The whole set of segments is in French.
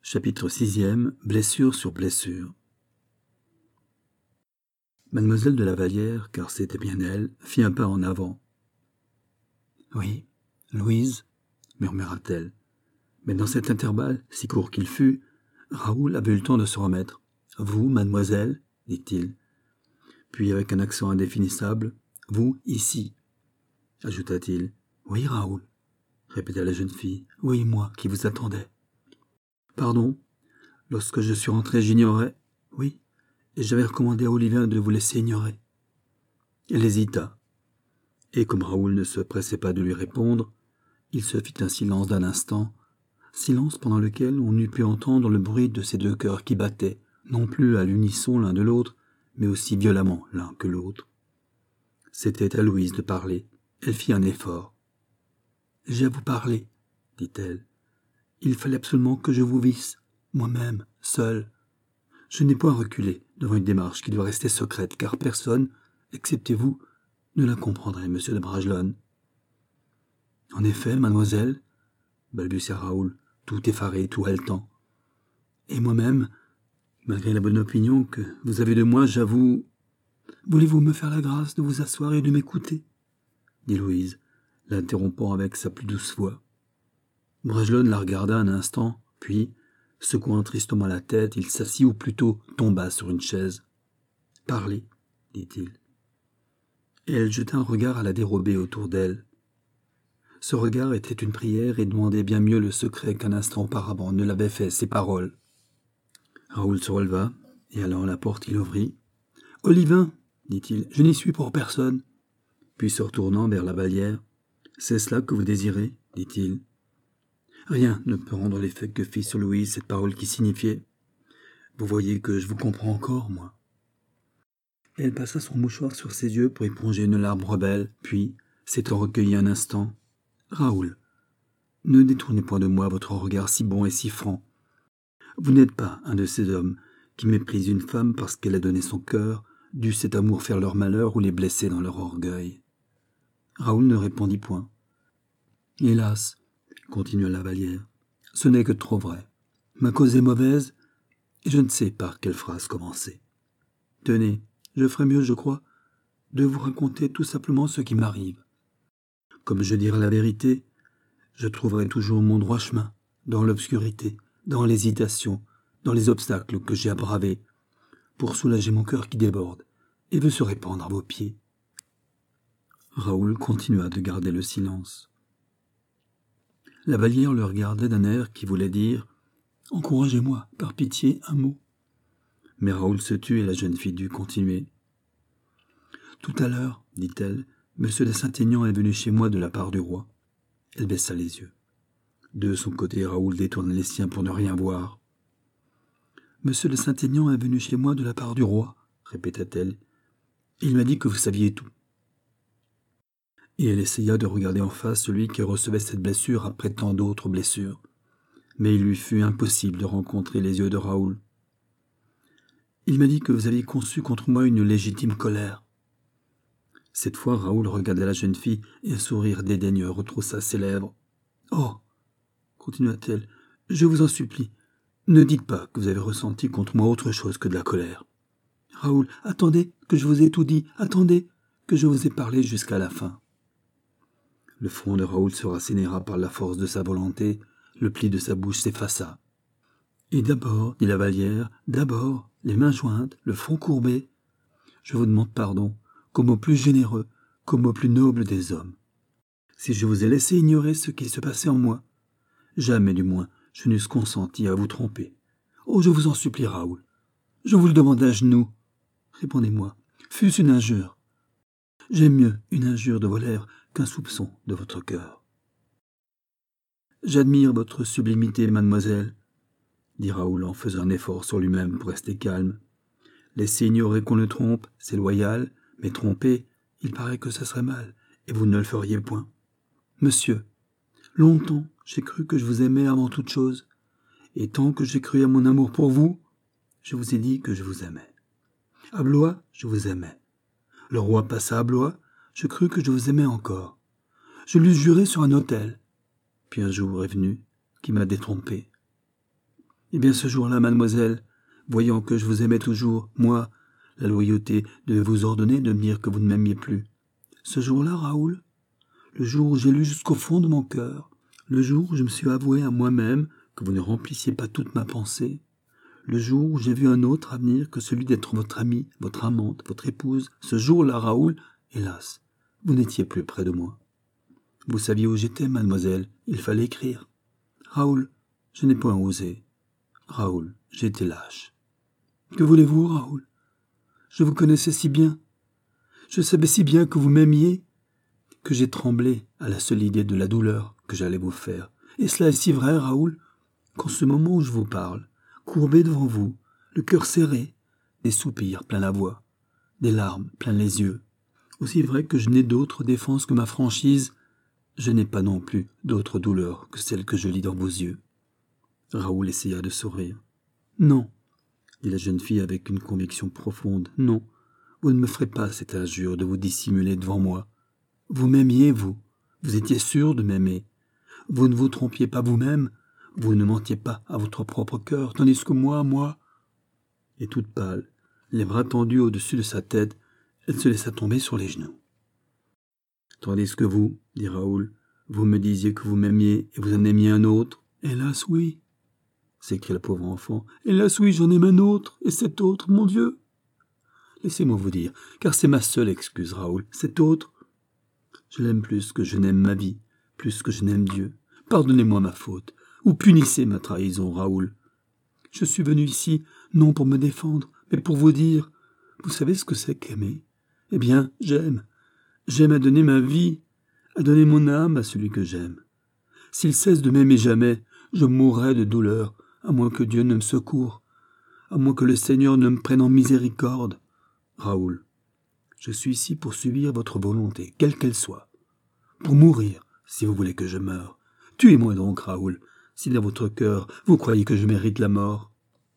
Chapitre 6e. Blessure sur blessure. Mademoiselle de la Vallière, car c'était bien elle, fit un pas en avant. « Oui, Louise, murmura-t-elle. Mais dans cet intervalle, si court qu'il fût, Raoul avait eu le temps de se remettre. « Vous, mademoiselle, dit-il. Puis avec un accent indéfinissable, « Vous, ici, ajouta-t-il. « Oui, Raoul, répéta la jeune fille. « Oui, moi, qui vous attendais. » Pardon, lorsque je suis rentré, j'ignorais. Oui, et j'avais recommandé à Olivain de vous laisser ignorer. Elle hésita, et comme Raoul ne se pressait pas de lui répondre, il se fit un silence d'un instant, silence pendant lequel on eût pu entendre le bruit de ces deux cœurs qui battaient, non plus à l'unisson l'un de l'autre, mais aussi violemment l'un que l'autre. C'était à Louise de parler. Elle fit un effort. « J'ai à vous parler, dit-elle. Il fallait absolument que je vous visse, moi-même, seule. Je n'ai point reculé devant une démarche qui doit rester secrète, car personne, excepté vous, ne la comprendrait, monsieur de Bragelonne. »« En effet, mademoiselle, balbutia Raoul, tout effaré, tout haletant. Et moi-même, malgré la bonne opinion que vous avez de moi, j'avoue... »« Voulez-vous me faire la grâce de vous asseoir et de m'écouter ?» dit Louise, l'interrompant avec sa plus douce voix. Bragelonne la regarda un instant, puis, secouant tristement la tête, il s'assit ou plutôt tomba sur une chaise. « Parlez, dit-il. » Et elle jeta un regard à la dérobée autour d'elle. Ce regard était une prière et demandait bien mieux le secret qu'un instant auparavant ne l'avaient fait ses paroles. Raoul se releva, et allant à la porte, il ouvrit. « Olivain, dit-il, je n'y suis pour personne. » Puis se retournant vers la Vallière, « C'est cela que vous désirez, dit-il. » Rien ne peut rendre l'effet que fit sur Louise cette parole qui signifiait « Vous voyez que je vous comprends encore, moi. » Elle passa son mouchoir sur ses yeux pour éponger une larme rebelle, puis, s'étant recueillie un instant, « Raoul, ne détournez point de moi votre regard si bon et si franc. Vous n'êtes pas un de ces hommes qui méprisent une femme parce qu'elle a donné son cœur, dût cet amour faire leur malheur ou les blesser dans leur orgueil. » Raoul ne répondit point. « Hélas, continua la Vallière, ce n'est que trop vrai. Ma cause est mauvaise, et je ne sais par quelle phrase commencer. Tenez, je ferais mieux, je crois, de vous raconter tout simplement ce qui m'arrive. Comme je dirai la vérité, je trouverai toujours mon droit chemin, dans l'obscurité, dans l'hésitation, dans les obstacles que j'ai à braver, pour soulager mon cœur qui déborde et veut se répandre à vos pieds. » Raoul continua de garder le silence. La Vallière le regardait d'un air qui voulait dire « Encouragez-moi, par pitié, un mot. » Mais Raoul se tut et la jeune fille dut continuer. « Tout à l'heure, dit-elle, monsieur de Saint-Aignan est venu chez moi de la part du roi. » Elle baissa les yeux. De son côté, Raoul détourna les siens pour ne rien voir. « Monsieur de Saint-Aignan est venu chez moi de la part du roi, » répéta-t-elle. « Il m'a dit que vous saviez tout. » Et elle essaya de regarder en face celui qui recevait cette blessure après tant d'autres blessures. Mais il lui fut impossible de rencontrer les yeux de Raoul. « Il m'a dit que vous aviez conçu contre moi une légitime colère. » Cette fois, Raoul regarda la jeune fille et un sourire dédaigneux retroussa ses lèvres. « Oh !» continua-t-elle, « je vous en supplie, ne dites pas que vous avez ressenti contre moi autre chose que de la colère. Raoul, attendez que je vous ai tout dit, attendez que je vous ai parlé jusqu'à la fin. » Le front de Raoul se rassénéra par la force de sa volonté, le pli de sa bouche s'effaça. « Et d'abord, dit la Vallière, d'abord, les mains jointes, le front courbé, je vous demande pardon, comme au plus généreux, comme au plus noble des hommes. Si je vous ai laissé ignorer ce qui se passait en moi, jamais du moins je n'eusse consenti à vous tromper. Oh, je vous en supplie, Raoul, je vous le demande à genoux. Répondez-moi, fût-ce une injure. J'aime mieux une injure de vos lèvres qu'un soupçon de votre cœur. »« J'admire votre sublimité, mademoiselle, » dit Raoul en faisant un effort sur lui-même pour rester calme. « Laisser ignorer qu'on le trompe, c'est loyal, mais tromper, il paraît que ça serait mal, et vous ne le feriez point. Monsieur, longtemps j'ai cru que je vous aimais avant toute chose, et tant que j'ai cru à mon amour pour vous, je vous ai dit que je vous aimais. À Blois, je vous aimais. Le roi passa à Blois, je crus que je vous aimais encore. Je l'eusse juré sur un autel. Puis un jour est venu qui m'a détrompé. Eh bien, ce jour-là, mademoiselle, voyant que je vous aimais toujours, moi, la loyauté devait vous ordonner de me dire que vous ne m'aimiez plus. Ce jour-là, Raoul, le jour où j'ai lu jusqu'au fond de mon cœur, le jour où je me suis avoué à moi-même que vous ne remplissiez pas toute ma pensée, le jour où j'ai vu un autre avenir que celui d'être votre amie, votre amante, votre épouse, ce jour-là, Raoul, hélas, vous n'étiez plus près de moi. Vous saviez où j'étais, mademoiselle, il fallait écrire. Raoul, je n'ai point osé. Raoul, j'ai été lâche. Que voulez-vous, Raoul? Je vous connaissais si bien. Je savais si bien que vous m'aimiez, que j'ai tremblé à la seule idée de la douleur que j'allais vous faire. Et cela est si vrai, Raoul, qu'en ce moment où je vous parle, courbé devant vous, le cœur serré, des soupirs plein la voix, des larmes plein les yeux, aussi vrai que je n'ai d'autre défense que ma franchise, je n'ai pas non plus d'autre douleur que celle que je lis dans vos yeux. Raoul essaya de sourire. Non, dit la jeune fille avec une conviction profonde, non, vous ne me ferez pas cette injure de vous dissimuler devant moi. Vous m'aimiez, vous étiez sûr de m'aimer. Vous ne vous trompiez pas vous-même, vous ne mentiez pas à votre propre cœur, tandis que moi... Et toute pâle, les bras tendus au-dessus de sa tête, elle se laissa tomber sur les genoux. Tandis que vous, dit Raoul, vous me disiez que vous m'aimiez et vous en aimiez un autre. Hélas, oui, s'écria le pauvre enfant. Hélas, oui, j'en aime un autre, et cet autre, mon Dieu. Laissez-moi vous dire, car c'est ma seule excuse, Raoul, cet autre. Je l'aime plus que je n'aime ma vie, plus que je n'aime Dieu. Pardonnez-moi ma faute, ou punissez ma trahison, Raoul. Je suis venu ici, non pour me défendre, mais pour vous dire, vous savez ce que c'est qu'aimer? Eh bien, j'aime. J'aime à donner ma vie, à donner mon âme à celui que j'aime. S'il cesse de m'aimer jamais, je mourrai de douleur, à moins que Dieu ne me secoure, à moins que le Seigneur ne me prenne en miséricorde. Raoul, je suis ici pour subir votre volonté, quelle qu'elle soit. Pour mourir, si vous voulez que je meure. Tuez-moi donc, Raoul, si dans votre cœur vous croyez que je mérite la mort.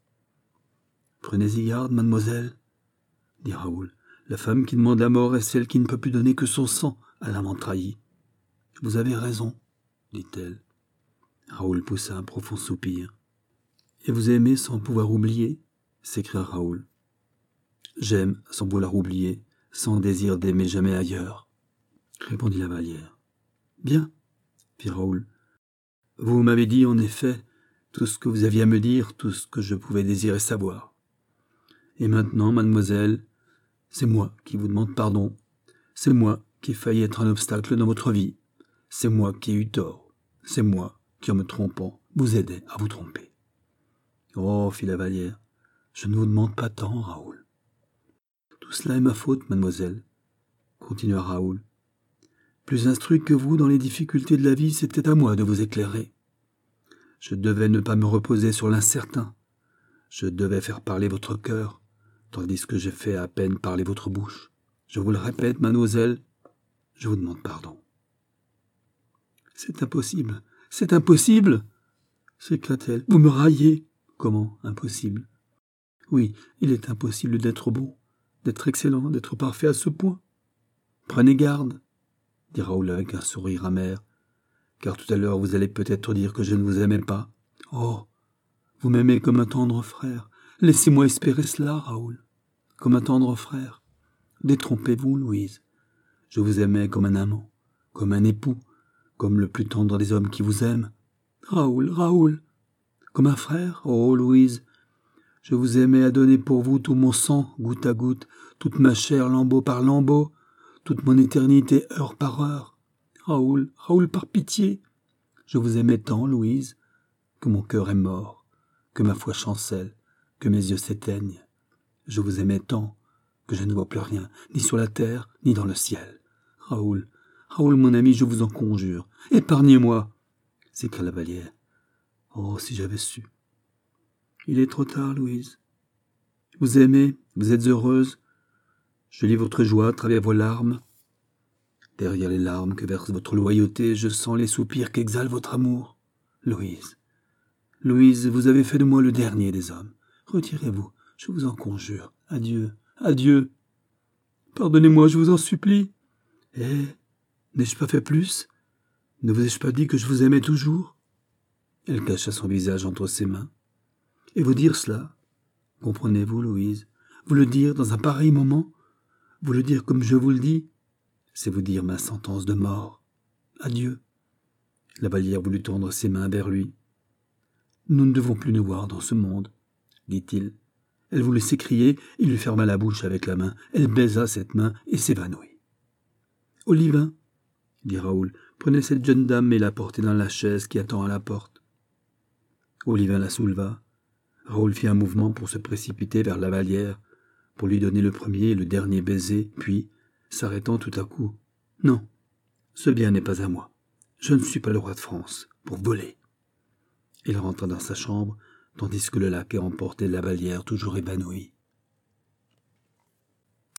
Prenez-y garde, mademoiselle, dit Raoul. La femme qui demande la mort est celle qui ne peut plus donner que son sang à l'amant trahi. Vous avez raison, dit-elle. Raoul poussa un profond soupir. Et vous aimez sans pouvoir oublier, s'écria Raoul. J'aime sans vouloir oublier, sans désir d'aimer jamais ailleurs, répondit la Vallière. Bien, fit Raoul. Vous m'avez dit, en effet, tout ce que vous aviez à me dire, tout ce que je pouvais désirer savoir. Et maintenant, mademoiselle, c'est moi qui vous demande pardon. C'est moi qui ai failli être un obstacle dans votre vie. C'est moi qui ai eu tort. C'est moi qui, en me trompant, vous aidais à vous tromper. Oh, fit la Vallière, je ne vous demande pas tant, Raoul. Tout cela est ma faute, mademoiselle, continua Raoul. Plus instruit que vous dans les difficultés de la vie, c'était à moi de vous éclairer. Je devais ne pas me reposer sur l'incertain. Je devais faire parler votre cœur, tandis que j'ai fait à peine parler votre bouche. Je vous le répète, mademoiselle, je vous demande pardon. C'est impossible, s'écria-t-elle. Vous me raillez. Comment, impossible? Oui, il est impossible d'être bon, d'être excellent, d'être parfait à ce point. Prenez garde, dit Raoul avec un sourire amer, car tout à l'heure vous allez peut-être dire que je ne vous aimais pas. Oh, vous m'aimez comme un tendre frère. Laissez-moi espérer cela, Raoul, comme un tendre frère. Détrompez-vous, Louise. Je vous aimais comme un amant, comme un époux, comme le plus tendre des hommes qui vous aiment. Raoul, Raoul, comme un frère, oh Louise, je vous aimais à donner pour vous tout mon sang, goutte à goutte, toute ma chair, lambeau par lambeau, toute mon éternité, heure par heure. Raoul, Raoul, par pitié, je vous aimais tant, Louise, que mon cœur est mort, que ma foi chancelle, que mes yeux s'éteignent. Je vous aimais tant que je ne vois plus rien, ni sur la terre, ni dans le ciel. Raoul, Raoul, mon ami, je vous en conjure, épargnez-moi, s'écria la Vallière. Oh, si j'avais su. Il est trop tard, Louise. Vous aimez, vous êtes heureuse. Je lis votre joie à travers vos larmes. Derrière les larmes que verse votre loyauté, je sens les soupirs qu'exhale votre amour. Louise, Louise, vous avez fait de moi le dernier des hommes. Retirez-vous, je vous en conjure. Adieu, adieu. Pardonnez-moi, je vous en supplie. Eh, n'ai-je pas fait plus? Ne vous ai-je pas dit que je vous aimais toujours? Elle cacha son visage entre ses mains. Et vous dire cela, comprenez-vous, Louise, vous le dire dans un pareil moment, vous le dire comme je vous le dis, c'est vous dire ma sentence de mort. Adieu. La Vallière voulut tendre ses mains vers lui. Nous ne devons plus nous voir dans ce monde, dit-il. Elle voulut s'écrier, il lui ferma la bouche avec la main. Elle baisa cette main et s'évanouit. Olivin, dit Raoul, prenez cette jeune dame et la portez dans la chaise qui attend à la porte. Olivin la souleva. Raoul fit un mouvement pour se précipiter vers la Vallière, pour lui donner le premier et le dernier baiser, puis, s'arrêtant tout à coup, « Non, ce bien n'est pas à moi. Je ne suis pas le roi de France, pour voler. » Il rentra dans sa chambre, tandis que le laquais emportait la Vallière toujours évanouie.